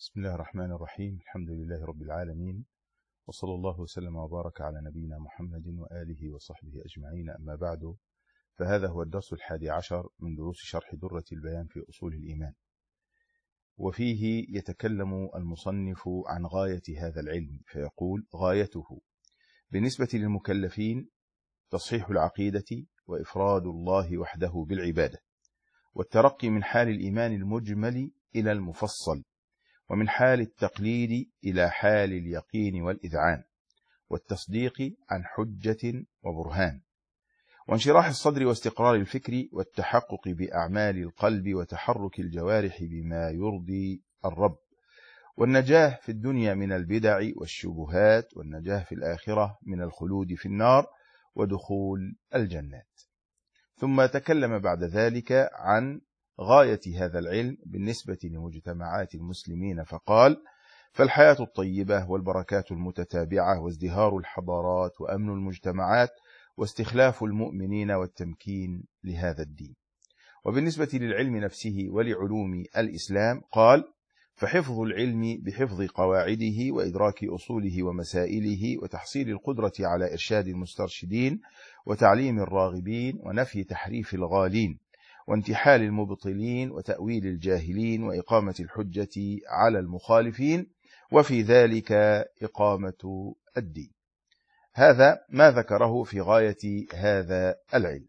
بسم الله الرحمن الرحيم. الحمد لله رب العالمين، وصلى الله وسلم وبارك على نبينا محمد وآله وصحبه أجمعين. أما بعد، فهذا هو الدرس 11 من دروس شرح درة البيان في أصول الإيمان، وفيه يتكلم المصنف عن غاية هذا العلم، فيقول: غايته بالنسبة للمكلفين تصحيح العقيدة وإفراد الله وحده بالعبادة، والترقي من حال الإيمان المجمل إلى المفصل، ومن حال التقليد إلى حال اليقين والإذعان، والتصديق عن حجة وبرهان، وانشراح الصدر واستقرار الفكر، والتحقق بأعمال القلب وتحرك الجوارح بما يرضي الرب، والنجاة في الدنيا من البدع والشبهات، والنجاة في الآخرة من الخلود في النار ودخول الجنات. ثم تكلم بعد ذلك عن غاية هذا العلم بالنسبة لمجتمعات المسلمين، فقال: فالحياة الطيبة والبركات المتتابعة وازدهار الحضارات وأمن المجتمعات واستخلاف المؤمنين والتمكين لهذا الدين. وبالنسبة للعلم نفسه ولعلوم الإسلام قال: فحفظ العلم بحفظ قواعده وإدراك أصوله ومسائله وتحصيل القدرة على إرشاد المسترشدين وتعليم الراغبين ونفي تحريف الغالين وانتحال المبطلين وتأويل الجاهلين وإقامة الحجة على المخالفين، وفي ذلك إقامة الدين. هذا ما ذكره في غاية هذا العلم.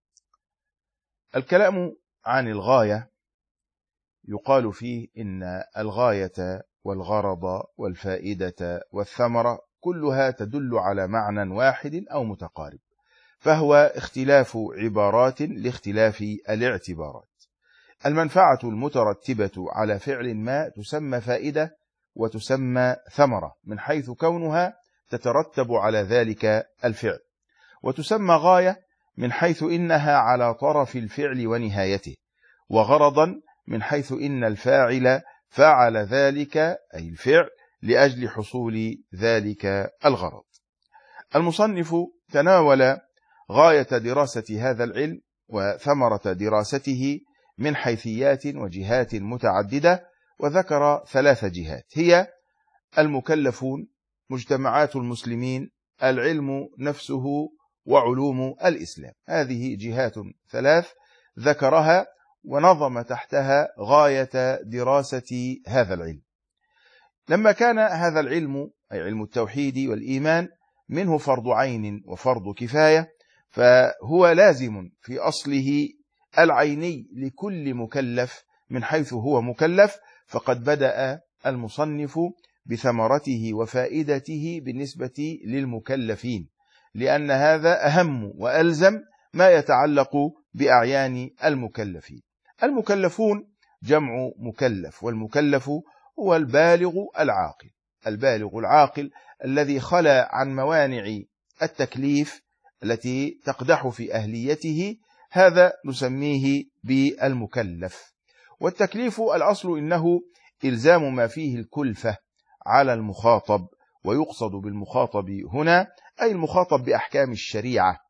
الكلام عن الغاية يقال فيه إن الغاية والغرض والفائدة والثمرة كلها تدل على معنى واحد أو متقارب، فهو اختلاف عبارات لاختلاف الاعتبارات. المنفعة المترتبة على فعل ما تسمى فائدة وتسمى ثمرة من حيث كونها تترتب على ذلك الفعل، وتسمى غاية من حيث إنها على طرف الفعل ونهايته، وغرضا من حيث إن الفاعل فعل ذلك أي الفعل لأجل حصول ذلك الغرض. المصنف تناول غاية دراسة هذا العلم وثمرة دراسته من حيثيات وجهات متعددة، وذكر 3 جهات هي: المكلفون، مجتمعات المسلمين، العلم نفسه، وعلوم الإسلام. هذه جهات 3 ذكرها ونظم تحتها غاية دراسة هذا العلم. لما كان هذا العلم أي علم التوحيد والإيمان منه فرض عين وفرض كفاية، فهو لازم في أصله العيني لكل مكلف من حيث هو مكلف، فقد بدأ المصنف بثمرته وفائدته بالنسبة للمكلفين، لأن هذا أهم وألزم ما يتعلق بأعيان المكلفين. المكلفون جمع مكلف، والمكلف هو البالغ العاقل. البالغ العاقل الذي خلا عن موانع التكليف التي تقدح في أهليته، هذا نسميه بالمكلف. والتكليف الأصل إنه إلزام ما فيه الكلفة على المخاطب، ويقصد بالمخاطب هنا أي المخاطب بأحكام الشريعة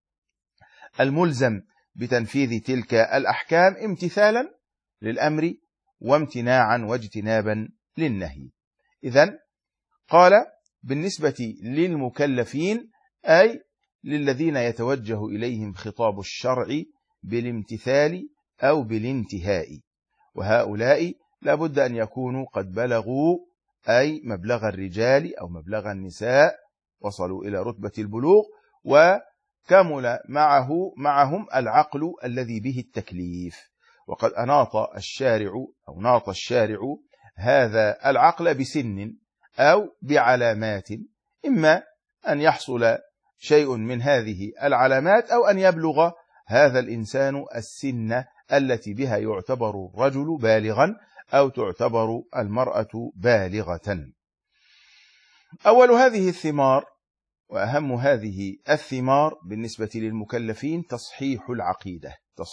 الملزم بتنفيذ تلك الأحكام امتثالا للأمر وامتناعا واجتنابا للنهي. إذن قال بالنسبة للمكلفين أي للذين يتوجه إليهم خطاب الشرع بالامتثال أو بالانتهاء، وهؤلاء لابد أن يكونوا قد بلغوا أي مبلغ الرجال أو مبلغ النساء، وصلوا إلى رتبة البلوغ، وكمل معهم العقل الذي به التكليف. وقد ناط الشارع هذا العقل بسن أو بعلامات، إما أن يحصل شيء من هذه العلامات أو أن يبلغ هذا الإنسان السن التي بها يعتبر الرجل بالغا أو تعتبر المرأة بالغة. أول هذه الثمار وأهم هذه الثمار بالنسبة للمكلفين تصحيح العقيدة.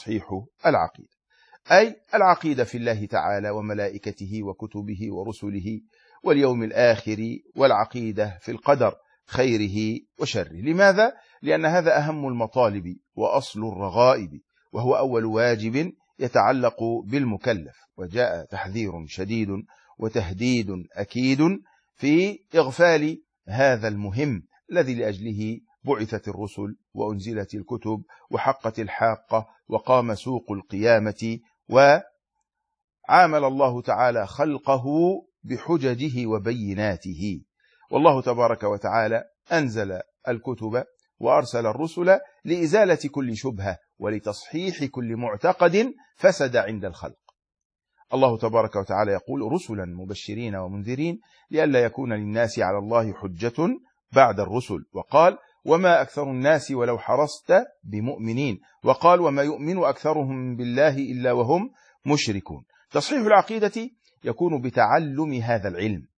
أي العقيدة في الله تعالى وملائكته وكتبه ورسله واليوم الآخر، والعقيدة في القدر خيره وشره. لماذا؟ لأن هذا أهم المطالب وأصل الرغائب، وهو أول واجب يتعلق بالمكلف، وجاء تحذير شديد وتهديد أكيد في إغفال هذا المهم الذي لأجله بعثت الرسل وأنزلت الكتب وحقت الحاقة وقام سوق القيامة، وعامل الله تعالى خلقه بحججه وبيناته. والله تبارك وتعالى أنزل الكتب وأرسل الرسل لإزالة كل شبهة ولتصحيح كل معتقد فسد عند الخلق. الله تبارك وتعالى يقول: رسلا مبشرين ومنذرين لئلا يكون للناس على الله حجة بعد الرسل. وقال: وما أكثر الناس ولو حرصت بمؤمنين. وقال: وما يؤمن أكثرهم بالله إلا وهم مشركون. تصحيح العقيدة يكون بتعلم هذا العلم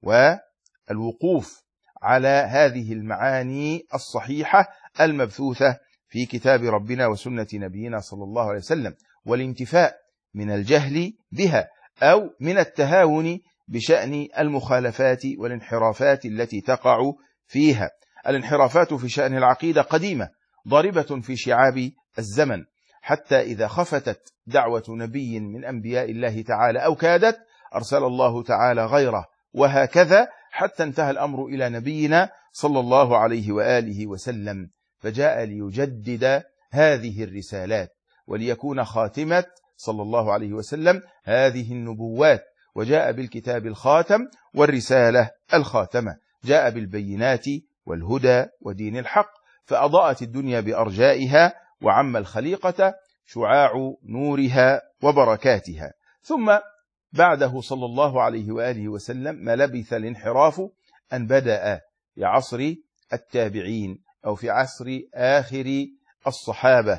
والوقوف على هذه المعاني الصحيحة المبثوثة في كتاب ربنا وسنة نبينا صلى الله عليه وسلم، والانتفاء من الجهل بها أو من التهاون بشأن المخالفات والانحرافات التي تقع فيها. الانحرافات في شأن العقيدة قديمة ضاربة في شعاب الزمن، حتى إذا خفتت دعوة نبي من أنبياء الله تعالى أو كادت أرسل الله تعالى غيره، وهكذا حتى انتهى الأمر إلى نبينا صلى الله عليه وآله وسلم، فجاء ليجدد هذه الرسالات وليكون خاتمة صلى الله عليه وسلم هذه النبوات، وجاء بالكتاب الخاتم والرسالة الخاتمة، جاء بالبينات والهدى ودين الحق، فأضاءت الدنيا بأرجائها وعم الخليقة شعاع نورها وبركاتها. ثم بعده صلى الله عليه وآله وسلم ما لبث الانحراف أن بدأ في عصر التابعين أو في عصر آخر الصحابة،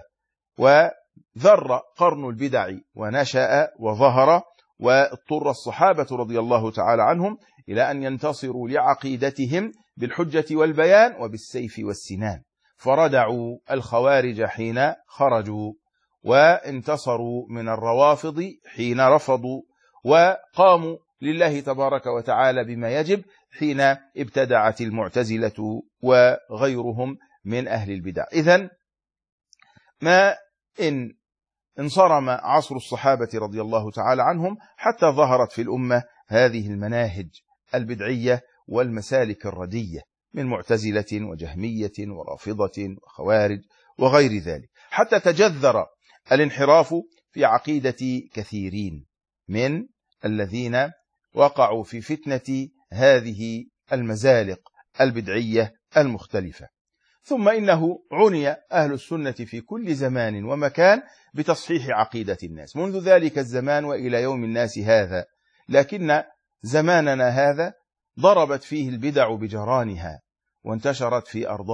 وذر قرن البدع ونشأ وظهر، واضطر الصحابة رضي الله تعالى عنهم إلى أن ينتصروا لعقيدتهم بالحجة والبيان وبالسيف والسنان، فردعوا الخوارج حين خرجوا، وانتصروا من الروافض حين رفضوا، وقاموا لله تبارك وتعالى بما يجب حين ابتدعت المعتزلة وغيرهم من أهل البدع. إذن ما إن انصرم عصر الصحابة رضي الله تعالى عنهم حتى ظهرت في الأمة هذه المناهج البدعية والمسالك الردية من معتزلة وجهمية ورافضة وخوارج وغير ذلك، حتى تجذر الانحراف في عقيدة كثيرين من الذين وقعوا في فتنة هذه المزالق البدعية المختلفة. ثم إنه عني أهل السنة في كل زمان ومكان بتصحيح عقيدة الناس منذ ذلك الزمان وإلى يوم الناس هذا، لكن زماننا هذا ضربت فيه البدع بجرانها وانتشرت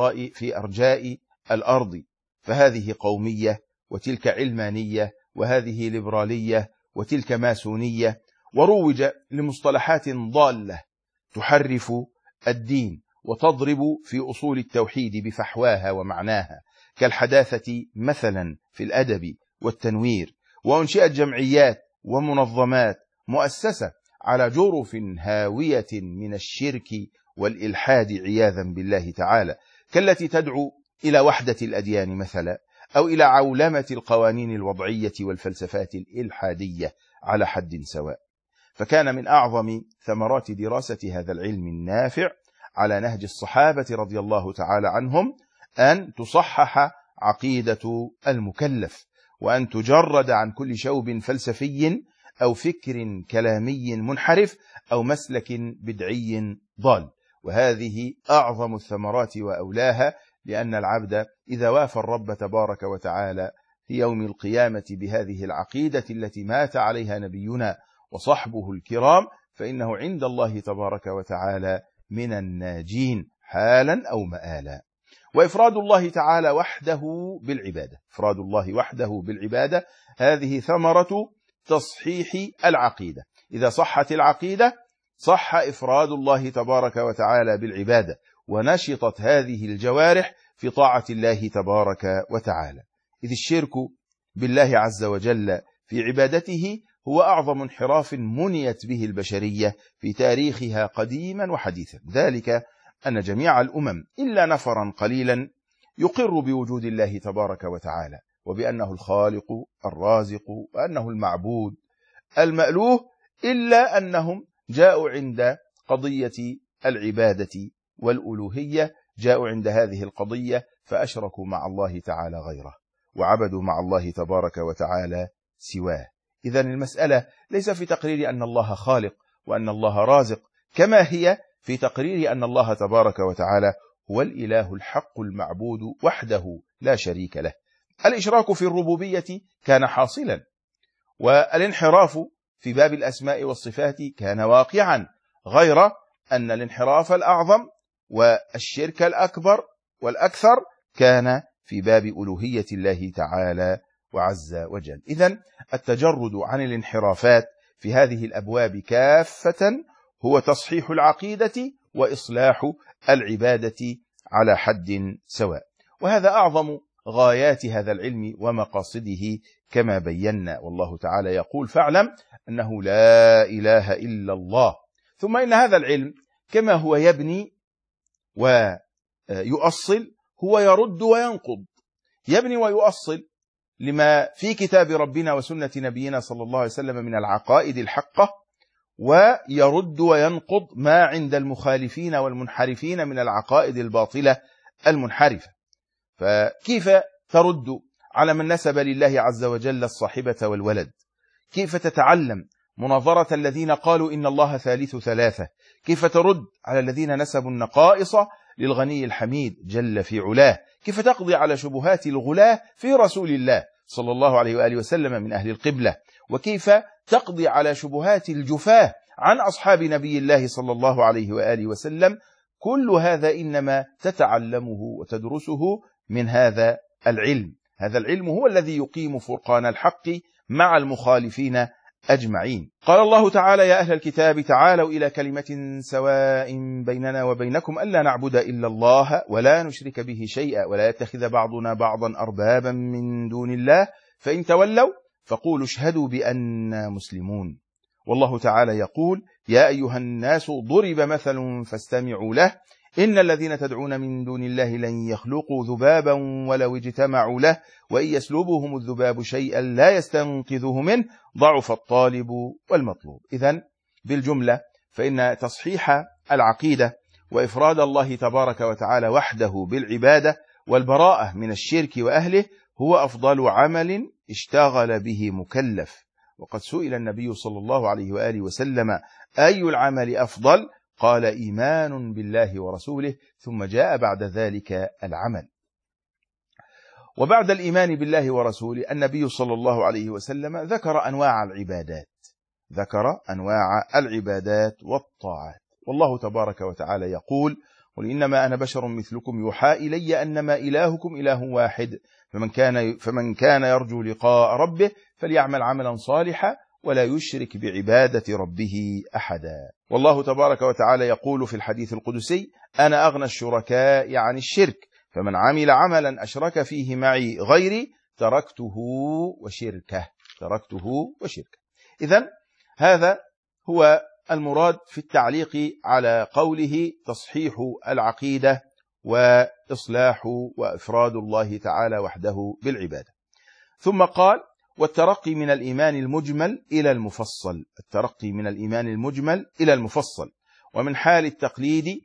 في أرجاء الأرض، فهذه قومية وتلك علمانية وهذه ليبرالية وتلك ماسونية، وروج لمصطلحات ضالة تحرف الدين وتضرب في أصول التوحيد بفحواها ومعناها، كالحداثة مثلا في الأدب والتنوير، وأنشئت جمعيات ومنظمات مؤسسة على جرف هاوية من الشرك والإلحاد عياذا بالله تعالى، كالتي تدعو إلى وحدة الأديان مثلا، أو إلى عولمة القوانين الوضعية والفلسفات الإلحادية على حد سواء. فكان من أعظم ثمرات دراسة هذا العلم النافع على نهج الصحابة رضي الله تعالى عنهم أن تصحح عقيدة المكلف، وأن تجرد عن كل شوب فلسفي أو فكر كلامي منحرف أو مسلك بدعي ضال. وهذه أعظم الثمرات وأولاها، لأن العبد إذا وافى الرب تبارك وتعالى في يوم القيامة بهذه العقيدة التي مات عليها نبينا وصحبه الكرام، فإنه عند الله تبارك وتعالى من الناجين حالا أو مآلا. وإفراد الله تعالى وحده بالعبادة، إفراد الله وحده بالعبادة هذه ثمرة تصحيح العقيدة. إذا صحت العقيدة صح إفراد الله تبارك وتعالى بالعبادة، ونشطت هذه الجوارح في طاعة الله تبارك وتعالى. إذ الشرك بالله عز وجل في عبادته هو أعظم انحراف منيت به البشرية في تاريخها قديما وحديثا، ذلك أن جميع الأمم إلا نفرا قليلا يقر بوجود الله تبارك وتعالى وبأنه الخالق الرازق وأنه المعبود المألوه، إلا أنهم جاءوا عند قضية العبادة والألوهية، جاءوا عند هذه القضية فأشركوا مع الله تعالى غيره وعبدوا مع الله تبارك وتعالى سواه. إذن المسألة ليس في تقرير أن الله خالق وأن الله رازق، كما هي في تقرير أن الله تبارك وتعالى هو الإله الحق المعبود وحده لا شريك له. الإشراك في الربوبية كان حاصلا، والانحراف في باب الأسماء والصفات كان واقعا، غير أن الانحراف الأعظم والشرك الأكبر والأكثر كان في باب ألوهية الله تعالى وعز وجل. إذن التجرد عن الانحرافات في هذه الأبواب كافة هو تصحيح العقيدة وإصلاح العبادة على حد سواء، وهذا أعظم غايات هذا العلم ومقاصده كما بينا. والله تعالى يقول: فاعلم أنه لا إله إلا الله. ثم إن هذا العلم كما هو يبني ويؤصل هو يرد وينقض. يبني ويؤصل لما في كتاب ربنا وسنة نبينا صلى الله عليه وسلم من العقائد الحقة، ويرد وينقض ما عند المخالفين والمنحرفين من العقائد الباطلة المنحرفة. فكيف ترد على من نسب لله عز وجل الصاحبة والولد؟ كيف تتعلم مناظرة الذين قالوا إن الله ثالث ثلاثة؟ كيف ترد على الذين نسبوا النقائص للغني الحميد جل في علاه؟ كيف تقضي على شبهات الغلاة في رسول الله صلى الله عليه وآله وسلم من أهل القبلة؟ وكيف تقضي على شبهات الجفاة عن أصحاب نبي الله صلى الله عليه وآله وسلم؟ كل هذا إنما تتعلمه وتدرسه من هذا العلم. هذا العلم هو الذي يقيم فرقان الحق مع المخالفين أجمعين. قال الله تعالى: يا أهل الكتاب تعالوا إلى كلمة سواء بيننا وبينكم ألا نعبد إلا الله ولا نشرك به شيئا ولا يتخذ بعضنا بعضا أربابا من دون الله فإن تولوا فقولوا اشهدوا بأننا مسلمون. والله تعالى يقول: يا أيها الناس ضرب مثل فاستمعوا له إن الذين تدعون من دون الله لن يخلقوا ذبابا ولو اجتمعوا له وإن يسلبهم الذباب شيئا لا يستنقذوه منه ضعف الطالب والمطلوب. إذن بالجملة فإن تصحيح العقيدة وإفراد الله تبارك وتعالى وحده بالعبادة والبراءة من الشرك وأهله هو أفضل عمل اشتغل به مكلف. وقد سئل النبي صلى الله عليه وآله وسلم: أي العمل أفضل؟ قال: إيمان بالله ورسوله، ثم جاء بعد ذلك العمل. وبعد الإيمان بالله ورسوله النبي صلى الله عليه وسلم ذكر أنواع العبادات والطاعات. والله تبارك وتعالى يقول: قل إنما أنا بشر مثلكم يوحى إلي أنما إلهكم إله واحد فمن كان يرجو لقاء ربه فليعمل عملا صالحا ولا يشرك بعبادة ربه أحدا. والله تبارك وتعالى يقول في الحديث القدسي: أنا أغنى الشركاء عن الشرك فمن عمل عملا أشرك فيه معي غيري تركته وشركه. إذن هذا هو المراد في التعليق على قوله تصحيح العقيدة وإصلاح وإفراد الله تعالى وحده بالعبادة. ثم قال: والترقي من الإيمان المجمل إلى المفصل، ومن حال التقليد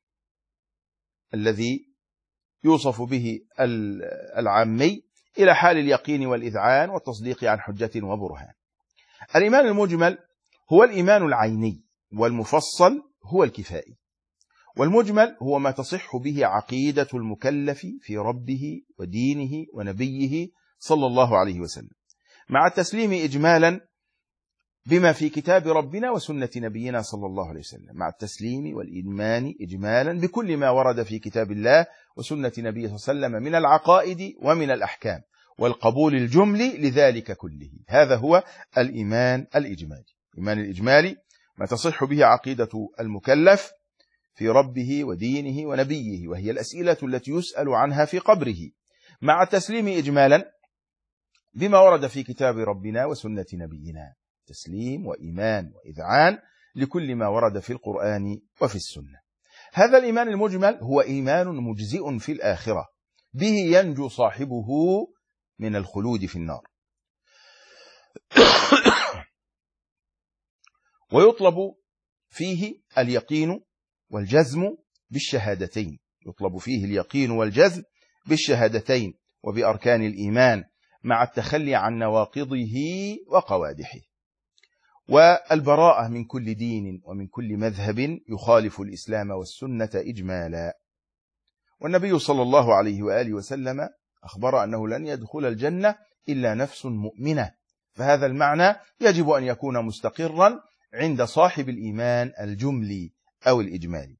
الذي يوصف به العامي إلى حال اليقين والإذعان والتصديق عن حجة وبرهان. الإيمان المجمل هو الإيمان العيني، والمفصل هو الكفائي. والمجمل هو ما تصح به عقيدة المكلف في ربه ودينه ونبيه صلى الله عليه وسلم، مع التسليم إجمالا بما في كتاب ربنا وسنة نبينا صلى الله عليه وسلم، مع التسليم والإيمان إجمالا بكل ما ورد في كتاب الله وسنة نبيه صلى الله عليه وسلم من العقائد ومن الأحكام، والقبول الجملي لذلك كله. هذا هو الإيمان الإجمالي. الإيمان الإجمالي ما تصح به عقيدة المكلف في ربه ودينه ونبيه، وهي الأسئلة التي يسأل عنها في قبره، مع التسليم إجمالا بما ورد في كتاب ربنا وسنة نبينا، تسليم وإيمان وإذعان لكل ما ورد في القرآن وفي السنة. هذا الإيمان المجمل هو إيمان مجزئ في الآخرة، به ينجو صاحبه من الخلود في النار. ويطلب فيه اليقين والجزم بالشهادتين، يطلب فيه اليقين والجزم بالشهادتين وبأركان الإيمان مع التخلي عن نواقضه وقوادحه، والبراءة من كل دين ومن كل مذهب يخالف الإسلام والسنة إجمالا. والنبي صلى الله عليه وآله وسلم أخبر أنه لن يدخل الجنة إلا نفس مؤمنة، فهذا المعنى يجب أن يكون مستقرا عند صاحب الإيمان الجملي أو الإجمالي.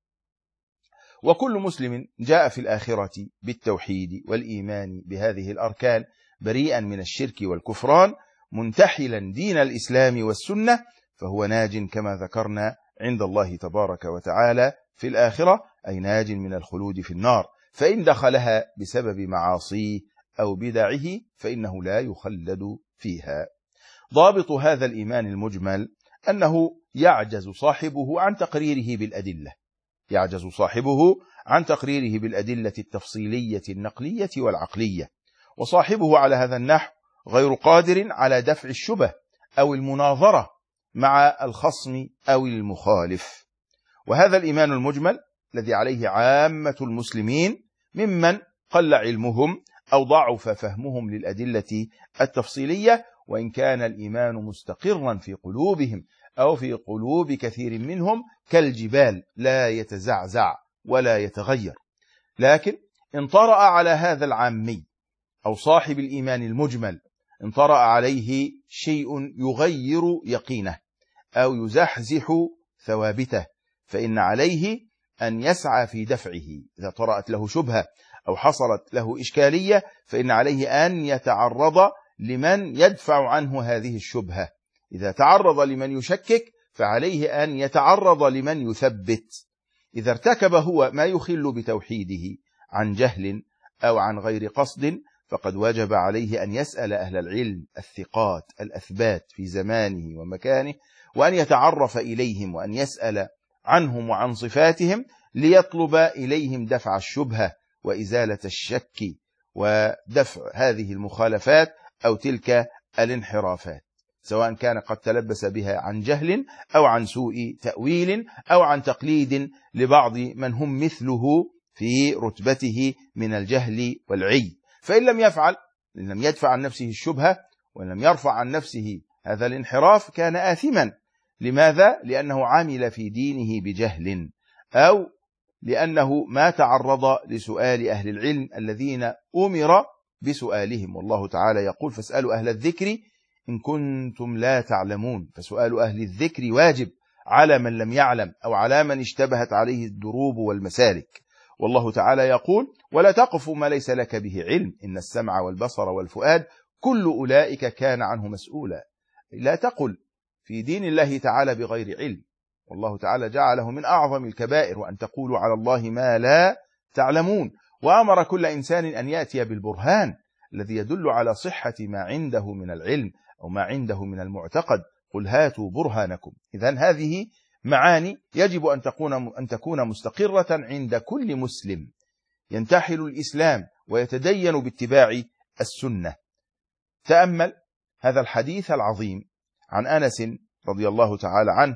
وكل مسلم جاء في الآخرة بالتوحيد والإيمان بهذه الأركان بريئا من الشرك والكفران منتحلا دين الإسلام والسنة، فهو ناج كما ذكرنا عند الله تبارك وتعالى في الآخرة، أي ناج من الخلود في النار، فإن دخلها بسبب معاصيه أو بدعه فإنه لا يخلد فيها. ضابط هذا الإيمان المجمل أنه يعجز صاحبه عن تقريره بالأدلة، يعجز صاحبه عن تقريره بالأدلة التفصيلية النقلية والعقلية، وصاحبه على هذا النحو غير قادر على دفع الشبه أو المناظرة مع الخصم أو المخالف. وهذا الإيمان المجمل الذي عليه عامة المسلمين ممن قل علمهم أو ضعف فهمهم للأدلة التفصيلية، وإن كان الإيمان مستقرا في قلوبهم أو في قلوب كثير منهم كالجبال لا يتزعزع ولا يتغير، لكن إن طرأ على هذا العامي أو صاحب الإيمان المجمل، إن طرأ عليه شيء يغير يقينه أو يزحزح ثوابته، فإن عليه أن يسعى في دفعه. إذا طرأت له شبهة أو حصلت له إشكالية فإن عليه أن يتعرض لمن يدفع عنه هذه الشبهة. إذا تعرض لمن يشكك فعليه أن يتعرض لمن يثبت. إذا ارتكب هو ما يخل بتوحيده عن جهل أو عن غير قصد فقد وجب عليه أن يسأل أهل العلم الثقات الأثبات في زمانه ومكانه، وأن يتعرف إليهم وأن يسأل عنهم وعن صفاتهم ليطلب إليهم دفع الشبهة وإزالة الشك ودفع هذه المخالفات أو تلك الانحرافات، سواء كان قد تلبس بها عن جهل أو عن سوء تأويل أو عن تقليد لبعض من هم مثله في رتبته من الجهل والعي. فإن لم يفعل، إن لم يدفع عن نفسه الشبهة وإن لم يرفع عن نفسه هذا الانحراف كان آثما. لماذا؟ لأنه عمل في دينه بجهل، أو لأنه ما تعرض لسؤال أهل العلم الذين أمر بسؤالهم، والله تعالى يقول فاسألوا أهل الذكر إن كنتم لا تعلمون، فسؤال أهل الذكر واجب على من لم يعلم أو على من اشتبهت عليه الدروب والمسالك. والله تعالى يقول ولا تقف ما ليس لك به علم إن السمع والبصر والفؤاد كل أولئك كان عنه مسؤولا. لا تقل في دين الله تعالى بغير علم، والله تعالى جعله من أعظم الكبائر وأن تقولوا على الله ما لا تعلمون، وأمر كل إنسان أن يأتي بالبرهان الذي يدل على صحة ما عنده من العلم أو ما عنده من المعتقد، قل هاتوا برهانكم. إذن هذه معاني يجب أن تكون مستقرة عند كل مسلم ينتحل الإسلام ويتدين باتباع السنة. تأمل هذا الحديث العظيم عن أنس رضي الله تعالى عنه،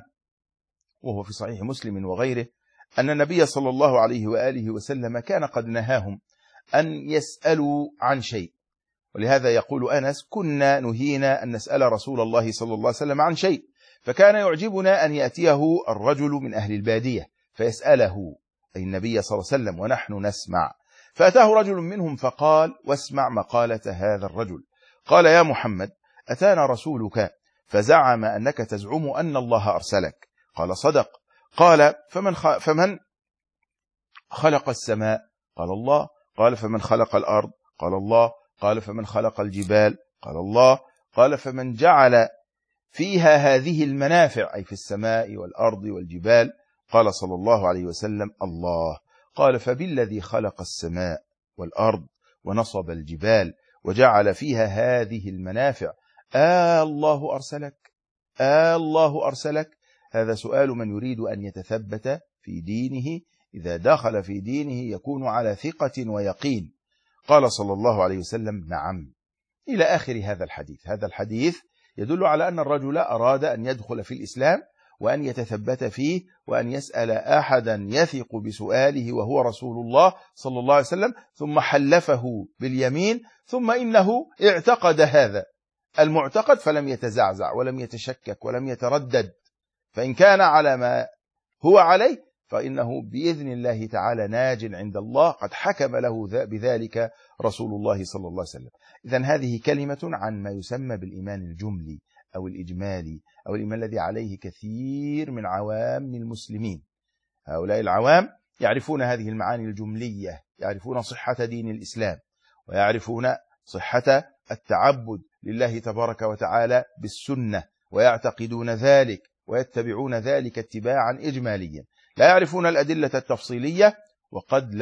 وهو في صحيح مسلم وغيره، أن النبي صلى الله عليه وآله وسلم كان قد نهاهم أن يسألوا عن شيء، ولهذا يقول أنس كنا نهينا أن نسأل رسول الله صلى الله عليه وسلم عن شيء، فكان يعجبنا أن يأتيه الرجل من أهل البادية فيسأله أي النبي صلى الله عليه وسلم ونحن نسمع، فأتاه رجل منهم فقال واسمع مقالة هذا الرجل، قال يا محمد أتانا رسولك فزعم أنك تزعم أن الله أرسلك، قال صدق، قال فمن خلق السماء؟ قال الله، قال فمن خلق الأرض؟ قال الله، قال فمن خلق الجبال؟ قال الله، قال فمن جعل فيها هذه المنافع أي في السماء والأرض والجبال؟ قال صلى الله عليه وسلم الله، قال فبالذي خلق السماء والأرض ونصب الجبال وجعل فيها هذه المنافع الله أرسلك؟ الله أرسلك؟ هذا سؤال من يريد أن يتثبت في دينه، إذا دخل في دينه يكون على ثقة ويقين. قال صلى الله عليه وسلم نعم، إلى آخر هذا الحديث. هذا الحديث يدل على أن الرجل أراد أن يدخل في الإسلام وأن يتثبت فيه وأن يسأل أحدا يثق بسؤاله وهو رسول الله صلى الله عليه وسلم، ثم حلفه باليمين، ثم إنه اعتقد هذا المعتقد فلم يتزعزع ولم يتشكك ولم يتردد، فإن كان على ما هو عليه فإنه بإذن الله تعالى ناج عند الله، قد حكم له بذلك رسول الله صلى الله عليه وسلم. إذن هذه كلمة عن ما يسمى بالإيمان الجملي أو الإجمالي أو الإيمان الذي عليه كثير من عوام المسلمين. هؤلاء العوام يعرفون هذه المعاني الجملية، يعرفون صحة دين الإسلام، ويعرفون صحة التعبد لله تبارك وتعالى بالسنة، ويعتقدون ذلك ويتبعون ذلك اتباعا إجماليا. لا يعرفون الأدلة التفصيلية وقد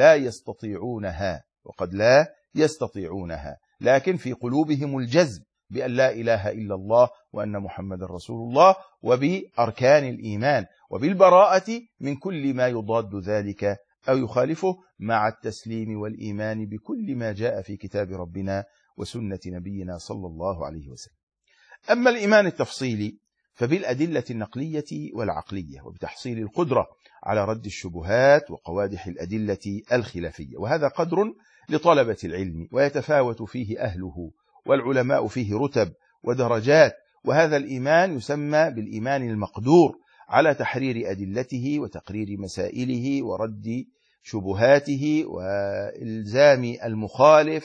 لا يستطيعونها، لكن في قلوبهم الجزم بأن لا إله إلا الله وأن محمد رسول الله، وبأركان الإيمان، وبالبراءة من كل ما يضاد ذلك أو يخالفه، مع التسليم والإيمان بكل ما جاء في كتاب ربنا وسنة نبينا صلى الله عليه وسلم. أما الإيمان التفصيلي فبالأدلة النقلية والعقلية، وبتحصيل القدرة على رد الشبهات وقوادح الأدلة الخلافية، وهذا قدر لطلبة العلم ويتفاوت فيه أهله، والعلماء فيه رتب ودرجات. وهذا الإيمان يسمى بالإيمان المقدور على تحرير أدلته وتقرير مسائله ورد شبهاته وإلزام المخالف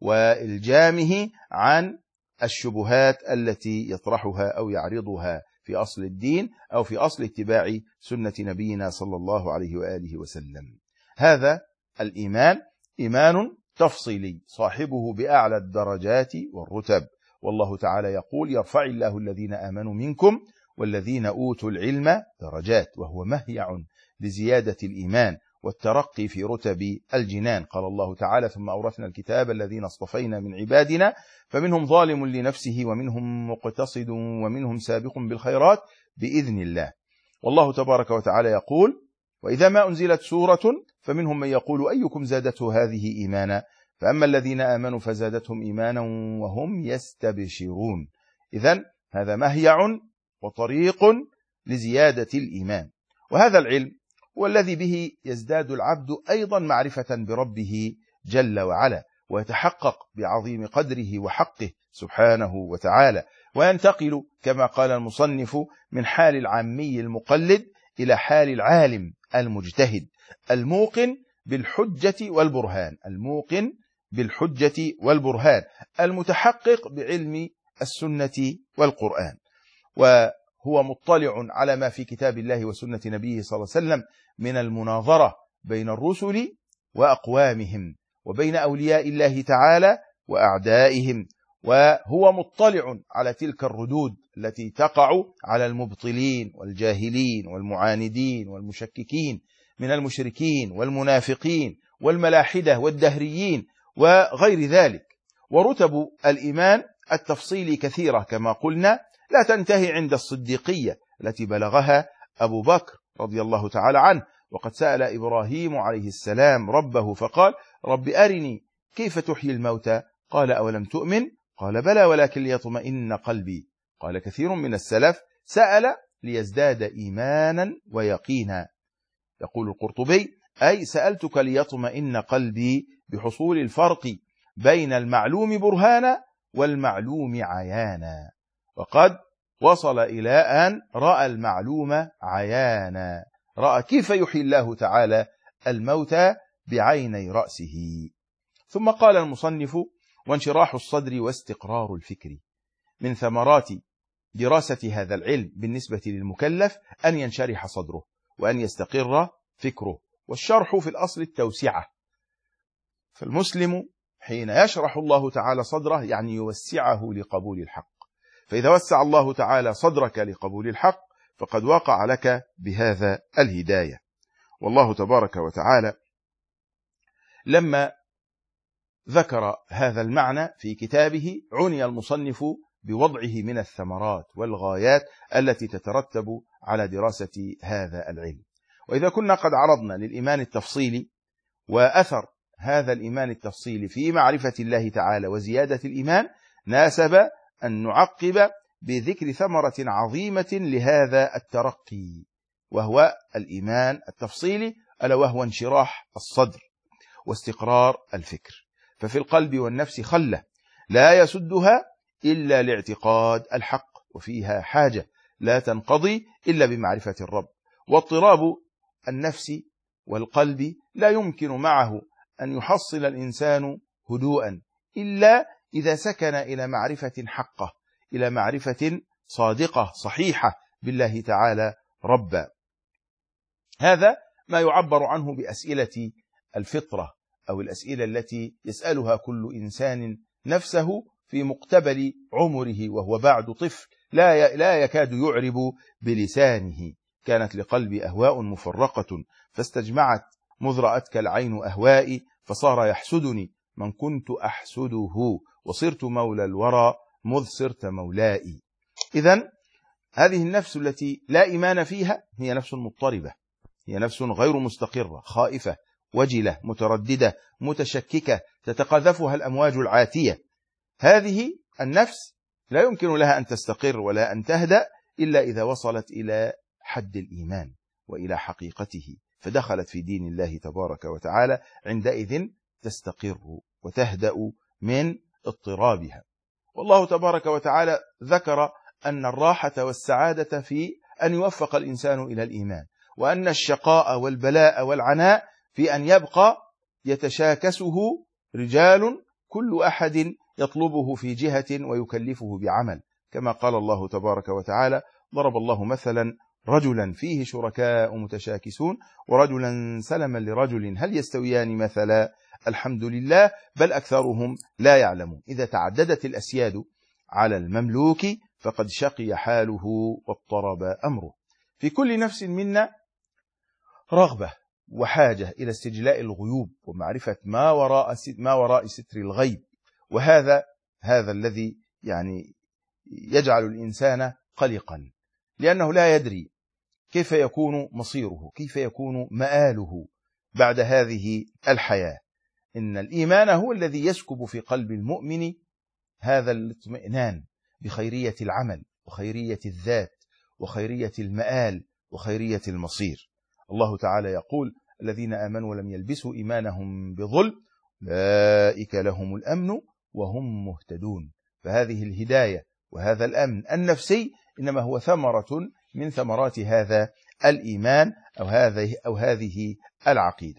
وإلجامه عن الشبهات التي يطرحها أو يعرضها في أصل الدين أو في أصل اتباع سنة نبينا صلى الله عليه وآله وسلم. هذا الإيمان إيمان تفصيلي صاحبه بأعلى الدرجات والرتب، والله تعالى يقول: يرفع الله الذين آمنوا منكم والذين أوتوا العلم درجات، وهو مهيع لزيادة الإيمان والترقي في رتب الجنان. قال الله تعالى: ثم أورثنا الكتاب الذين اصطفينا من عبادنا فمنهم ظالم لنفسه ومنهم مقتصد ومنهم سابق بالخيرات بإذن الله. والله تبارك وتعالى يقول: وإذا ما أنزلت سورة فمنهم من يقول أيكم زادته هذه إيمانا فأما الذين آمنوا فزادتهم إيمانا وهم يستبشرون. إذن هذا مهيع وطريق لزيادة الإيمان، وهذا العلم هو الذي به يزداد العبد أيضا معرفة بربه جل وعلا، ويتحقق بعظيم قدره وحقه سبحانه وتعالى، وينتقل كما قال المصنف من حال العامي المقلد إلى حال العالم المجتهد الموقن بالحجة والبرهان المتحقق بعلم السنة والقرآن، وهو مطلع على ما في كتاب الله وسنة نبيه صلى الله عليه وسلم من المناظرة بين الرسل وأقوامهم، وبين أولياء الله تعالى وأعدائهم، وهو مطلع على تلك الردود التي تقع على المبطلين والجاهلين والمعاندين والمشككين من المشركين والمنافقين والملاحدة والدهريين وغير ذلك. ورتب الإيمان التفصيلي كثيرة كما قلنا، لا تنتهي عند الصديقية التي بلغها أبو بكر رضي الله تعالى عنه، وقد سأل إبراهيم عليه السلام ربه فقال: رب أرني كيف تحيي الموتى؟ قال: أولم تؤمن؟ قال: بلى ولكن ليطمئن قلبي. قال كثير من السلف: سأل ليزداد إيمانا ويقينا. يقول القرطبي: أي سألتك ليطمئن قلبي بحصول الفرق بين المعلوم برهانا والمعلوم عيانا، وقد وصل إلى أن رأى المعلوم عيانا، رأى كيف يحيي الله تعالى الموتى بعيني رأسه. ثم قال المصنف: وانشراح الصدر واستقرار الفكر. من ثمرات دراسة هذا العلم بالنسبة للمكلف أن ينشرح صدره وأن يستقر فكره، والشرح في الأصل التوسعة، فالمسلم حين يشرح الله تعالى صدره يعني يوسعه لقبول الحق، فإذا وسع الله تعالى صدرك لقبول الحق فقد وقع لك بهذا الهداية. والله تبارك وتعالى لما ذكر هذا المعنى في كتابه عني المصنف بوضعه من الثمرات والغايات التي تترتب على دراسة هذا العلم. وإذا كنا قد عرضنا للإيمان التفصيلي وأثر هذا الإيمان التفصيلي في معرفة الله تعالى وزيادة الإيمان، ناسب أن نعقب بذكر ثمرة عظيمة لهذا الترقي، وهو الإيمان التفصيلي، ألا وهو انشراح الصدر واستقرار الفكر. ففي القلب والنفس خلة لا يسدها إلا لاعتقاد الحق، وفيها حاجة لا تنقضي إلا بمعرفة الرب. واضطراب النفس والقلب لا يمكن معه أن يحصل الإنسان هدوءا إلا إذا سكن إلى معرفة حقه، إلى معرفة صادقة صحيحة بالله تعالى ربا. هذا ما يعبر عنه بأسئلة الفطرة، أو الأسئلة التي يسألها كل إنسان نفسه في مقتبل عمره وهو بعد طفل لا يكاد يعرب بلسانه. كانت لقلبي أهواء مفرقة فاستجمعت مذ رأتك العين أهوائي، فصار يحسدني من كنت أحسده، وصرت مولى الورى مذ صرت مولائي. إذن هذه النفس التي لا إيمان فيها هي نفس مضطربة، هي نفس غير مستقرة، خائفة وجلة مترددة متشككة، تتقاذفها الأمواج العاتية. هذه النفس لا يمكن لها أن تستقر ولا أن تهدأ إلا إذا وصلت إلى حد الإيمان وإلى حقيقته، فدخلت في دين الله تبارك وتعالى، عندئذ تستقر وتهدأ من اضطرابها. والله تبارك وتعالى ذكر أن الراحة والسعادة في أن يوفق الإنسان إلى الإيمان، وأن الشقاء والبلاء والعناء في أن يبقى يتشاكسه رجال كل أحد يطلبه في جهة ويكلفه بعمل، كما قال الله تبارك وتعالى: ضرب الله مثلا رجلا فيه شركاء متشاكسون ورجلا سلما لرجل هل يستويان مثلا الحمد لله بل أكثرهم لا يعلمون. إذا تعددت الأسياد على المملوك فقد شقي حاله واضطرب أمره. في كل نفس منا رغبة وحاجة إلى استجلاء الغيوب ومعرفة ما وراء ستر الغيب، وهذا الذي يجعل الإنسان قلقا، لأنه لا يدري كيف يكون مصيره، كيف يكون مآله بعد هذه الحياة. إن الإيمان هو الذي يسكب في قلب المؤمن هذا الاطمئنان بخيرية العمل وخيرية الذات وخيرية المآل وخيرية المصير. الله تعالى يقول: الذين آمنوا ولم يلبسوا إيمانهم بظلم أولئك لهم الأمن وهم مهتدون. فهذه الهداية وهذا الأمن النفسي إنما هو ثمرة من ثمرات هذا الإيمان أو هذه العقيدة.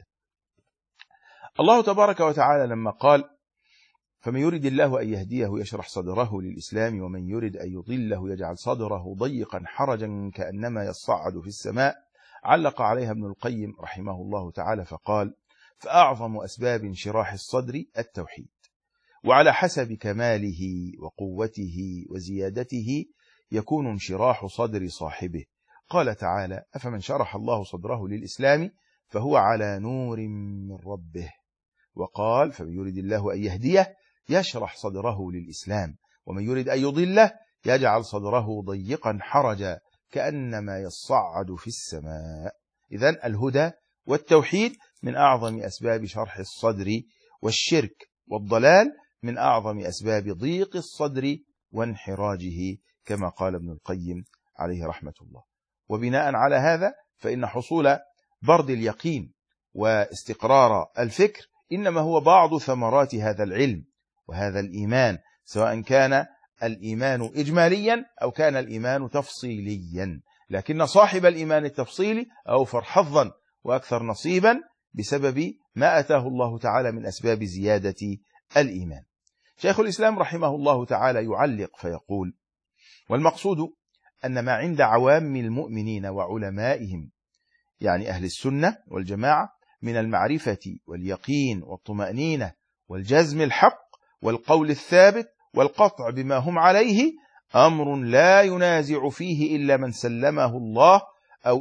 الله تبارك وتعالى لما قال: فمن يرد الله أن يهديه يشرح صدره للإسلام ومن يرد أن يضله يجعل صدره ضيقا حرجا كأنما يصعد في السماء، علق عليها ابن القيم رحمه الله تعالى فقال: فأعظم أسباب انشراح الصدر التوحيد، وعلى حسب كماله وقوته وزيادته يكون انشراح صدر صاحبه. قال تعالى: أفمن شرح الله صدره للإسلام فهو على نور من ربه. وقال: فمن يرد الله أن يهديه يشرح صدره للإسلام ومن يرد أن يضله يجعل صدره ضيقا حرجا كأنما يصعد في السماء. إذن الهدى والتوحيد من أعظم أسباب شرح الصدر، والشرك والضلال من أعظم أسباب ضيق الصدر وانحراجه، كما قال ابن القيم عليه رحمة الله. وبناء على هذا فإن حصول برد اليقين واستقرار الفكر إنما هو بعض ثمرات هذا العلم وهذا الإيمان، سواء كان الإيمان إجماليا أو كان الإيمان تفصيليا. لكن صاحب الإيمان التفصيلي أوفر حظا وأكثر نصيبا بسبب ما أتاه الله تعالى من أسباب زيادة الإيمان. شيخ الإسلام رحمه الله تعالى يعلق فيقول: والمقصود أن ما عند عوام المؤمنين وعلمائهم، يعني أهل السنة والجماعة، من المعرفة واليقين والطمأنينة والجزم الحق والقول الثابت والقطع بما هم عليه، أمر لا ينازع فيه إلا من سلمه الله، أو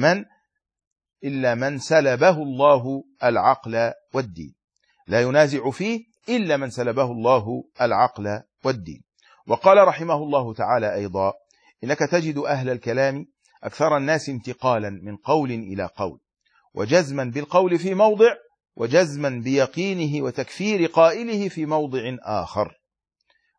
إلا من سلبه الله العقل والدين. لا ينازع فيه إلا من سلبه الله العقل والدين. وقال رحمه الله تعالى أيضا: إنك تجد أهل الكلام أكثر الناس انتقالا من قول إلى قول، وجزما بالقول في موضع، وجزما بيقينه وتكفير قائله في موضع آخر.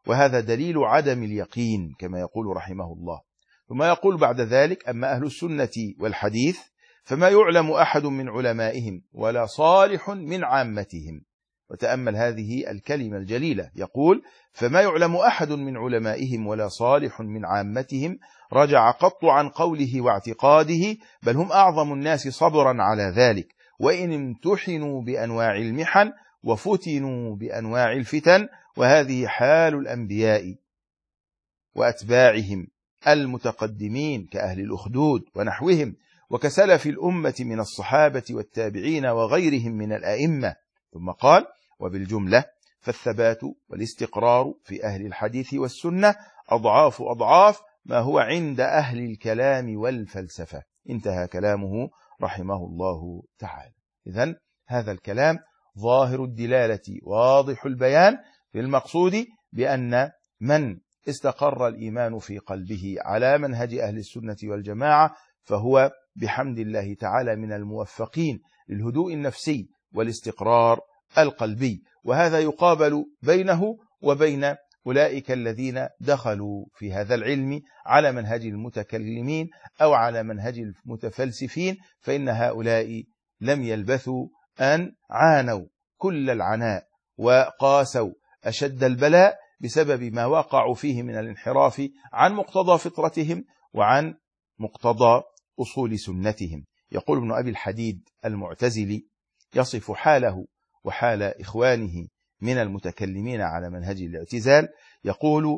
وهذا دليل عدم اليقين كما يقول رحمه الله. ثم يقول بعد ذلك: أما أهل السنة والحديث فما يعلم أحد من علمائهم ولا صالح من عامتهم. وتأمل هذه الكلمة الجليلة، يقول: فما يعلم أحد من علمائهم ولا صالح من عامتهم، رجع قط عن قوله واعتقاده، بل هم أعظم الناس صبرا على ذلك، وإن امتحنوا بأنواع المحن وفتنوا بأنواع الفتن، وهذه حال الأنبياء وأتباعهم المتقدمين كأهل الأخدود ونحوهم، وكسلف الأمة من الصحابة والتابعين وغيرهم من الأئمة. ثم قال: وبالجملة فالثبات والاستقرار في أهل الحديث والسنة أضعاف ما هو عند أهل الكلام والفلسفة. انتهى كلامه رحمه الله تعالى. إذن هذا الكلام ظاهر الدلالة واضح البيان في المقصود بأن من استقر الإيمان في قلبه على منهج أهل السنة والجماعة فهو بحمد الله تعالى من الموفقين للهدوء النفسي والاستقرار القلبي. وهذا يقابل بينه وبين أولئك الذين دخلوا في هذا العلم على منهج المتكلمين أو على منهج المتفلسفين، فإن هؤلاء لم يلبثوا أن عانوا كل العناء وقاسوا أشد البلاء بسبب ما وقعوا فيه من الانحراف عن مقتضى فطرتهم وعن مقتضى أصول سنتهم. يقول ابن أبي الحديد المعتزلي يصف حاله وحال إخوانه من المتكلمين على منهج الاعتزال، يقول: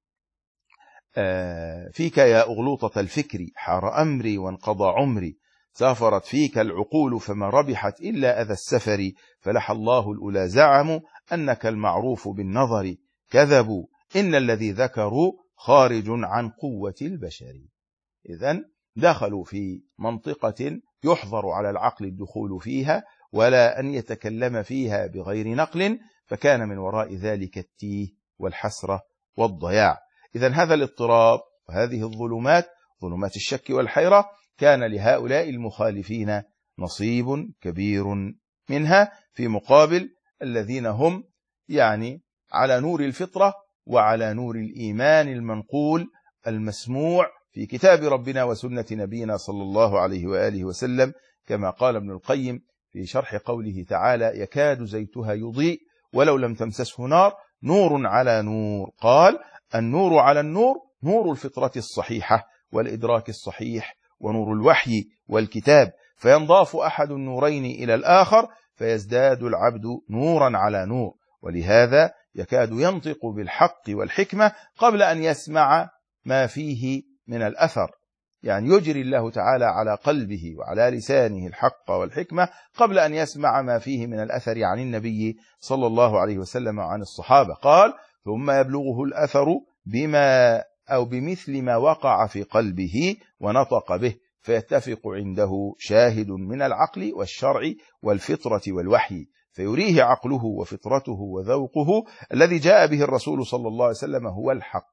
فيك يا أغلوطة الفكر حار أمري وانقضى عمري، سافرت فيك العقول فما ربحت إلا أذى السفر، فلح الله الأولى زعموا أنك المعروف بالنظر، كذبوا إن الذي ذكروا خارج عن قوة البشر. إذن دخلوا في منطقة يحظر على العقل الدخول فيها ولا أن يتكلم فيها بغير نقل، فكان من وراء ذلك التيه والحسرة والضياع. إذن هذا الاضطراب وهذه الظلمات، ظلمات الشك والحيرة، كان لهؤلاء المخالفين نصيب كبير منها، في مقابل الذين هم على نور الفطرة وعلى نور الإيمان المنقول المسموع في كتاب ربنا وسنة نبينا صلى الله عليه وآله وسلم، كما قال ابن القيم في شرح قوله تعالى: يكاد زيتها يضيء ولو لم تمسسه نار، نور على نور. قال: النور على النور، نور الفطرة الصحيحة والإدراك الصحيح ونور الوحي والكتاب، فينضاف أحد النورين إلى الآخر فيزداد العبد نورا على نور. ولهذا يكاد ينطق بالحق والحكمة قبل أن يسمع ما فيه من الأثر، يجري الله تعالى على قلبه وعلى لسانه الحق والحكمة قبل أن يسمع ما فيه من الأثر عن النبي صلى الله عليه وسلم وعن الصحابة. قال: ثم يبلغه الأثر بما أو بمثل ما وقع في قلبه ونطق به، فيتفق عنده شاهد من العقل والشرع والفطرة والوحي، فيريه عقله وفطرته وذوقه الذي جاء به الرسول صلى الله عليه وسلم هو الحق.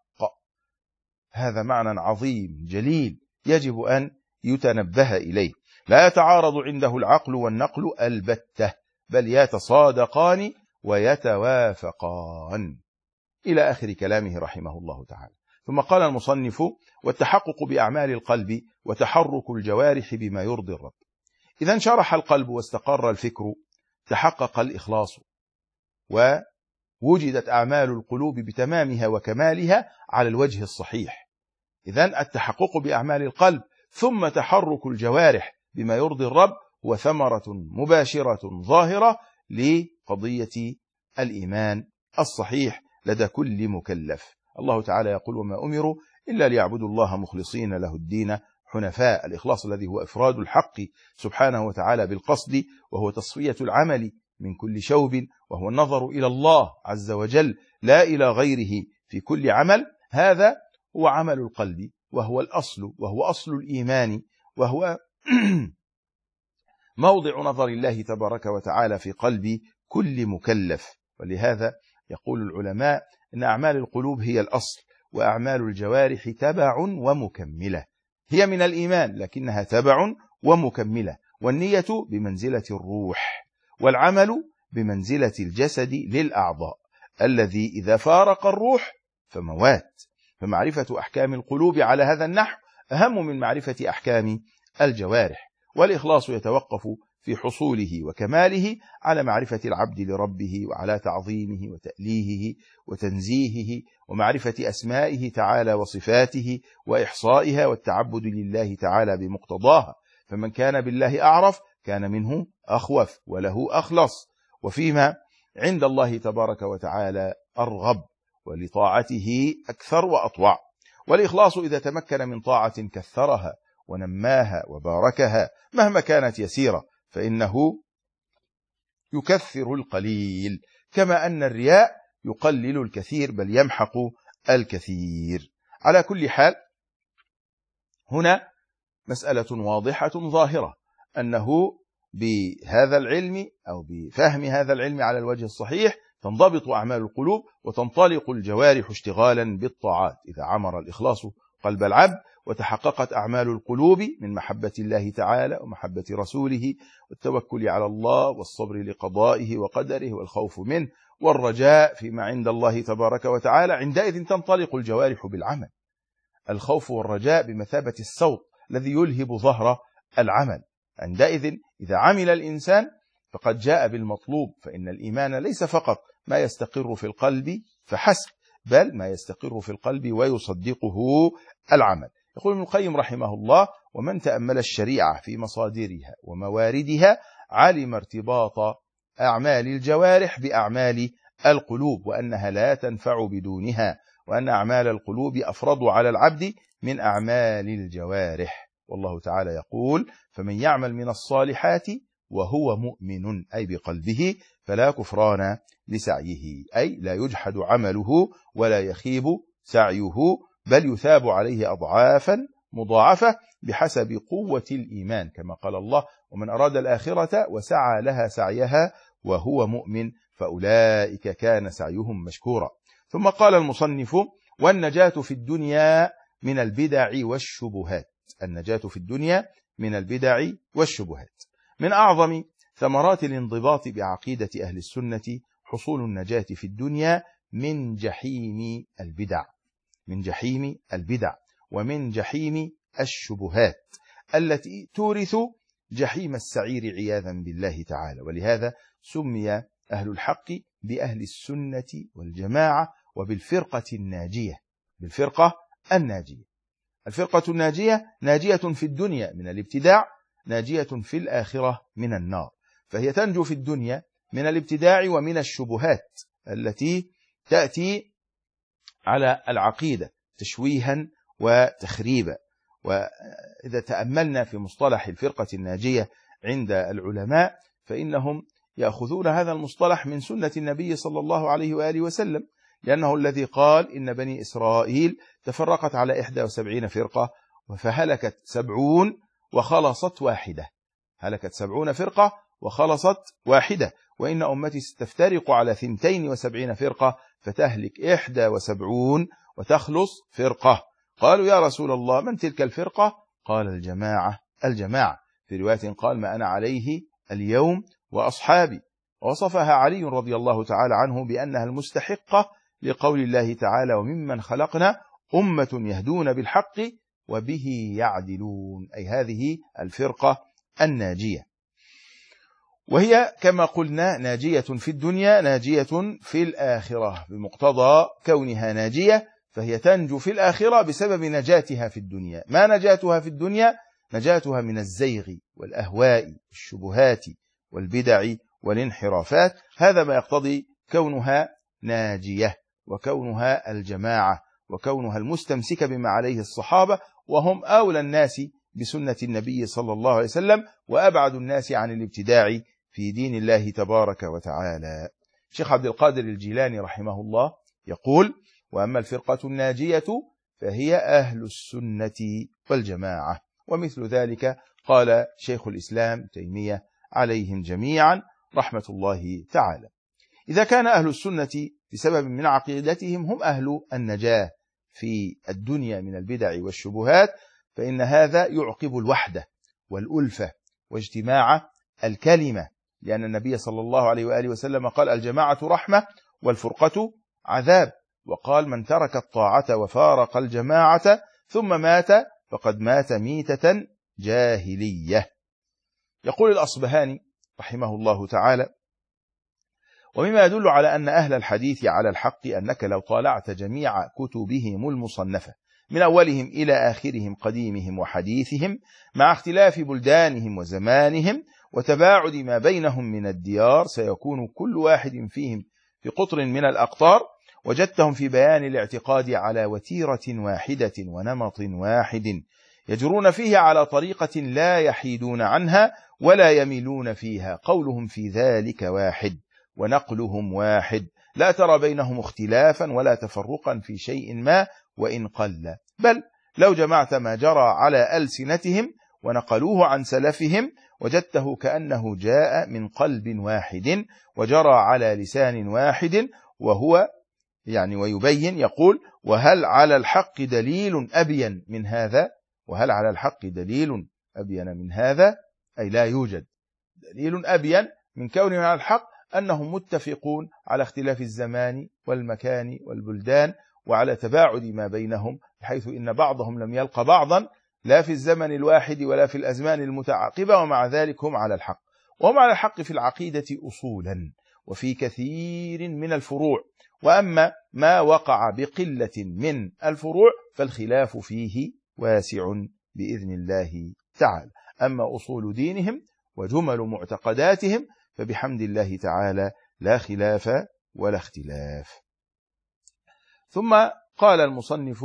هذا معنى عظيم جليل يجب أن يتنبه إليه، لا يتعارض عنده العقل والنقل البتة، بل يتصادقان ويتوافقان، إلى آخر كلامه رحمه الله تعالى. ثم قال المصنف: والتحقق بأعمال القلب وتحرك الجوارح بما يرضي الرب. إذا انشرح القلب واستقر الفكر تحقق الإخلاص، ووجدت أعمال القلوب بتمامها وكمالها على الوجه الصحيح. إذن التحقق بأعمال القلب ثم تحرك الجوارح بما يرضي الرب هو ثمرة مباشرة ظاهرة لقضية الإيمان الصحيح لدى كل مكلف. الله تعالى يقول: وما أمروا إلا ليعبدوا الله مخلصين له الدين حنفاء. الإخلاص الذي هو إفراد الحق سبحانه وتعالى بالقصد، وهو تصفية العمل من كل شوب، وهو النظر إلى الله عز وجل لا إلى غيره في كل عمل. هذا هو عمل القلب، وهو الأصل، وهو أصل الإيمان، وهو موضع نظر الله تبارك وتعالى في قلب كل مكلف. ولهذا يقول العلماء إن أعمال القلوب هي الأصل، وأعمال الجوارح تبع ومكملة. هي من الإيمان لكنها تبع ومكملة. والنية بمنزلة الروح، والعمل بمنزلة الجسد للأعضاء، الذي إذا فارق الروح فموات. فمعرفة أحكام القلوب على هذا النحو أهم من معرفة أحكام الجوارح. والإخلاص يتوقف في حصوله وكماله على معرفة العبد لربه، وعلى تعظيمه وتأليهه وتنزيهه، ومعرفة أسمائه تعالى وصفاته وإحصائها، والتعبد لله تعالى بمقتضاها. فمن كان بالله أعرف كان منه أخوف وله أخلص، وفيما عند الله تبارك وتعالى أرغب، ولطاعته أكثر وأطوع. والإخلاص إذا تمكن من طاعة كثرها ونماها وباركها مهما كانت يسيرة، فإنه يكثر القليل، كما أن الرياء يقلل الكثير بل يمحق الكثير. على كل حال، هنا مسألة واضحة ظاهرة، أنه بهذا العلم أو بفهم هذا العلم على الوجه الصحيح تنضبط أعمال القلوب وتنطلق الجوارح اشتغالا بالطاعات. إذا عمر الإخلاص قلب العبد وتحققت أعمال القلوب من محبة الله تعالى ومحبة رسوله والتوكل على الله والصبر لقضائه وقدره والخوف منه والرجاء فيما عند الله تبارك وتعالى، عندئذ تنطلق الجوارح بالعمل. الخوف والرجاء بمثابة الصوت الذي يلهب ظهر العمل. عندئذ إذا عمل الإنسان فقد جاء بالمطلوب، فإن الإيمان ليس فقط ما يستقر في القلب فحسب، بل ما يستقر في القلب ويصدقه العمل. يقول ابن القيم رحمه الله: ومن تأمل الشريعة في مصادرها ومواردها علم ارتباط أعمال الجوارح بأعمال القلوب، وأنها لا تنفع بدونها، وأن أعمال القلوب أفرض على العبد من أعمال الجوارح. والله تعالى يقول: فمن يعمل من الصالحات وهو مؤمن، أي بقلبه، فلا كفران لسعيه، أي لا يجحد عمله ولا يخيب سعيه، بل يثاب عليه أضعافا مضاعفة بحسب قوة الإيمان، كما قال الله: ومن أراد الآخرة وسعى لها سعيها وهو مؤمن فأولئك كان سعيهم مشكورا. ثم قال المصنف: والنجاة في الدنيا من البدع والشبهات. النجاة في الدنيا من البدع والشبهات. من أعظم ثمرات الانضباط بعقيدة أهل السنة حصول النجاة في الدنيا من جحيم البدع، من جحيم البدع ومن جحيم الشبهات التي تورث جحيم السعير عياذا بالله تعالى. ولهذا سمي أهل الحق بأهل السنة والجماعة وبالفرقة الناجية. بالفرقة الناجية. الفرقة الناجية ناجية في الدنيا من الابتداع، ناجية في الآخرة من النار. فهي تنجو في الدنيا من الابتداع ومن الشبهات التي تأتي على العقيدة تشويها وتخريبا. وإذا تأملنا في مصطلح الفرقة الناجية عند العلماء فإنهم يأخذون هذا المصطلح من سنة النبي صلى الله عليه وآله وسلم، لأنه الذي قال: إن بني إسرائيل تفرقت على 71 فرقة فهلكت 70 وخلصت واحدة. هلكت 70 فرقة وخلصت واحدة، وإن أمتي ستفترق على 72 فرقة فتهلك 71 وتخلص فرقة. قالوا: يا رسول الله من تلك الفرقة؟ قال: الجماعة. في رواية قال: ما أنا عليه اليوم وأصحابي. ووصفها علي رضي الله تعالى عنه بأنها المستحقة لقول الله تعالى: وممن خلقنا أمة يهدون بالحق وبه يعدلون، أي هذه الفرقة الناجية. وهي كما قلنا ناجية في الدنيا ناجية في الآخرة، بمقتضى كونها ناجية فهي تنجو في الآخرة بسبب نجاتها في الدنيا. ما نجاتها في الدنيا؟ نجاتها من الزيغ والأهواء والشبهات والبدع والانحرافات. هذا ما يقتضي كونها ناجية، وكونها الجماعة، وكونها المستمسكة بما عليه الصحابة، وهم أولى الناس بسنة النبي صلى الله عليه وسلم وأبعد الناس عن الابتداع في دين الله تبارك وتعالى. شيخ عبد القادر الجيلاني رحمه الله يقول: وأما الفرقة الناجية فهي أهل السنة والجماعة. ومثل ذلك قال شيخ الإسلام تيمية عليهم جميعا رحمة الله تعالى. إذا كان أهل السنة بسبب من عقيدتهم هم أهل النجاة في الدنيا من البدع والشبهات، فإن هذا يعقب الوحدة والألفة واجتماع الكلمة، لأن النبي صلى الله عليه وآله وسلم قال: الجماعة رحمة والفرقة عذاب. وقال: من ترك الطاعة وفارق الجماعة ثم مات فقد مات ميتة جاهلية. يقول الأصبهاني رحمه الله تعالى: ومما يدل على أن أهل الحديث على الحق أنك لو طالعت جميع كتبهم المصنفة من أولهم إلى آخرهم قديمهم وحديثهم مع اختلاف بلدانهم وزمانهم وتباعد ما بينهم من الديار، سيكون كل واحد فيهم في قطر من الأقطار، وجدتهم في بيان الاعتقاد على وتيرة واحدة ونمط واحد، يجرون فيه على طريقة لا يحيدون عنها ولا يميلون فيها، قولهم في ذلك واحد ونقلهم واحد، لا ترى بينهم اختلافا ولا تفرقا في شيء ما وإن قل، بل لو جمعت ما جرى على ألسنتهم ونقلوه عن سلفهم وجدته كأنه جاء من قلب واحد وجرى على لسان واحد. وهو ويبين يقول: وهل على الحق دليل أبين من هذا؟ وهل على الحق دليل أبين من هذا؟ أي لا يوجد دليل أبين من كونهم على الحق أنهم متفقون على اختلاف الزمان والمكان والبلدان وعلى تباعد ما بينهم، بحيث إن بعضهم لم يلقى بعضا لا في الزمن الواحد ولا في الأزمان المتعاقبة، ومع ذلك هم على الحق. وهم على الحق في العقيدة أصولا وفي كثير من الفروع، وأما ما وقع بقلة من الفروع فالخلاف فيه واسع بإذن الله تعالى. أما أصول دينهم وجمل معتقداتهم فبحمد الله تعالى لا خلاف ولا اختلاف. ثم قال المصنف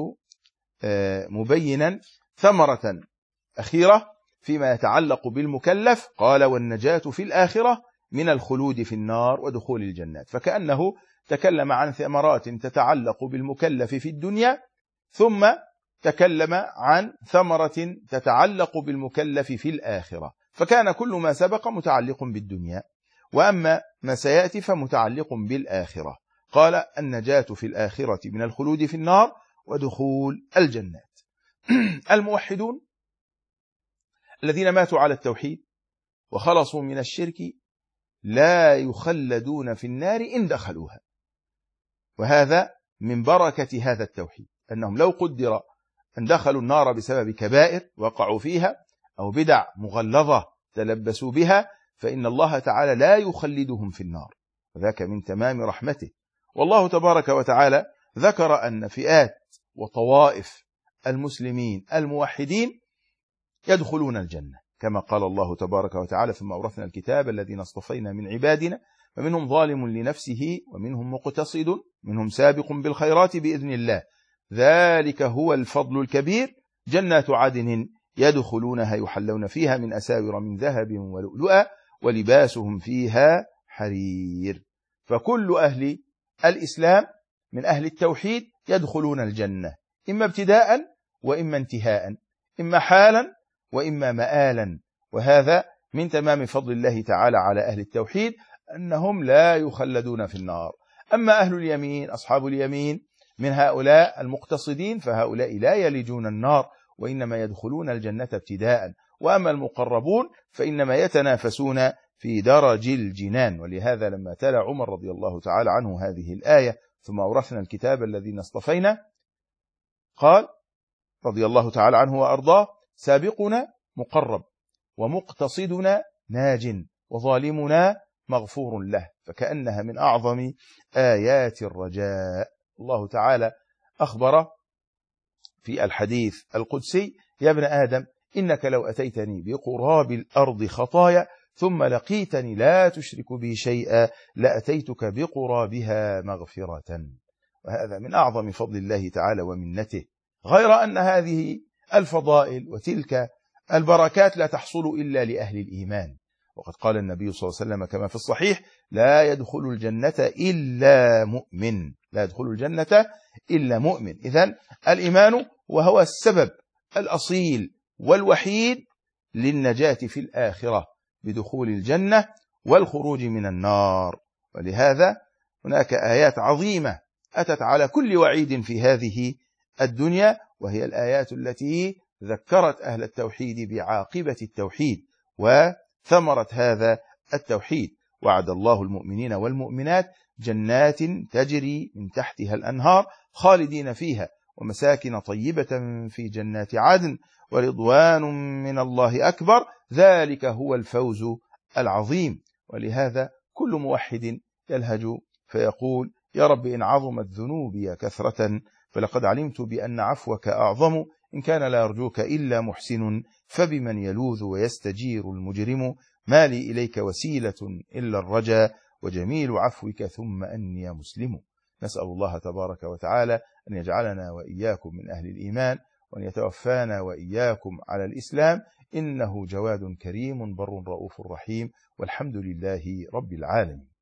مبينا ثمرة أخيرة فيما يتعلق بالمكلف، قال: والنجاة في الآخرة من الخلود في النار ودخول الجنات. فكأنه تكلم عن ثمرات تتعلق بالمكلف في الدنيا، ثم تكلم عن ثمرة تتعلق بالمكلف في الآخرة، فكان كل ما سبق متعلق بالدنيا، وأما ما سيأتي فمتعلق بالآخرة. قال: النجاة في الآخرة من الخلود في النار ودخول الجنات. الموحدون الذين ماتوا على التوحيد وخلصوا من الشرك لا يخلدون في النار إن دخلوها، وهذا من بركة هذا التوحيد، أنهم لو قدر أن دخلوا النار بسبب كبائر وقعوا فيها أو بدع مغلظة تلبسوا بها، فإن الله تعالى لا يخلدهم في النار، وذاك من تمام رحمته. والله تبارك وتعالى ذكر أن فئات وطوائف المسلمين الموحدين يدخلون الجنة، كما قال الله تبارك وتعالى: ثم أورثنا الكتاب الذين اصطفينا من عبادنا فمنهم ظالم لنفسه ومنهم مقتصد منهم سابق بالخيرات بإذن الله ذلك هو الفضل الكبير جنات عدن يدخلونها يحلون فيها من أساور من ذهب ولؤلؤا ولباسهم فيها حرير. فكل أهل الإسلام من أهل التوحيد يدخلون الجنة، إما ابتداء وإما انتهاء، إما حالا وإما مآلا. وهذا من تمام فضل الله تعالى على أهل التوحيد أنهم لا يخلدون في النار. أما أهل اليمين أصحاب اليمين من هؤلاء المقتصدين فهؤلاء لا يلجون النار وإنما يدخلون الجنة ابتداء، وأما المقربون فإنما يتنافسون في درج الجنان. ولهذا لما تلا عمر رضي الله تعالى عنه هذه الآية ثم أورثنا الكتاب الذين اصطفينا، قال رضي الله تعالى عنه وأرضاه: سابقنا مقرب ومقتصدنا ناج وظالمنا مغفور له. فكأنها من أعظم آيات الرجاء. الله تعالى أخبر في الحديث القدسي: يا ابن آدم إنك لو أتيتني بقراب الأرض خطايا ثم لقيتني لا تشرك بي شيئا لأتيتك بقرابها مغفرة. وهذا من أعظم فضل الله تعالى ومنته، غير أن هذه الفضائل وتلك البركات لا تحصل إلا لأهل الإيمان. وقد قال النبي صلى الله عليه وسلم كما في الصحيح: لا يدخل الجنة إلا مؤمن، لا يدخل الجنة إلا مؤمن. إذن الإيمان وهو السبب الأصيل والوحيد للنجاة في الآخرة بدخول الجنة والخروج من النار. ولهذا هناك آيات عظيمة أتت على كل وعيد في هذه الدنيا، وهي الآيات التي ذكرت أهل التوحيد بعاقبة التوحيد وثمرة هذا التوحيد. وعد الله المؤمنين والمؤمنات جنات تجري من تحتها الأنهار خالدين فيها ومساكن طيبة في جنات عدن ورضوان من الله أكبر ذلك هو الفوز العظيم. ولهذا كل موحد يلهج فيقول يا رب إن عظمت ذنوبي كثرة فلقد علمت بأن عفوك أعظم، إن كان لا يرجوك إلا محسن فبمن يلوذ ويستجير المجرم، ما لي إليك وسيلة إلا الرجا وجميل عفوك ثم أني مسلم. نسأل الله تبارك وتعالى أن يجعلنا وإياكم من أهل الإيمان وأن يتوفانا وإياكم على الإسلام، إنه جواد كريم بر رؤوف رحيم، والحمد لله رب العالمين.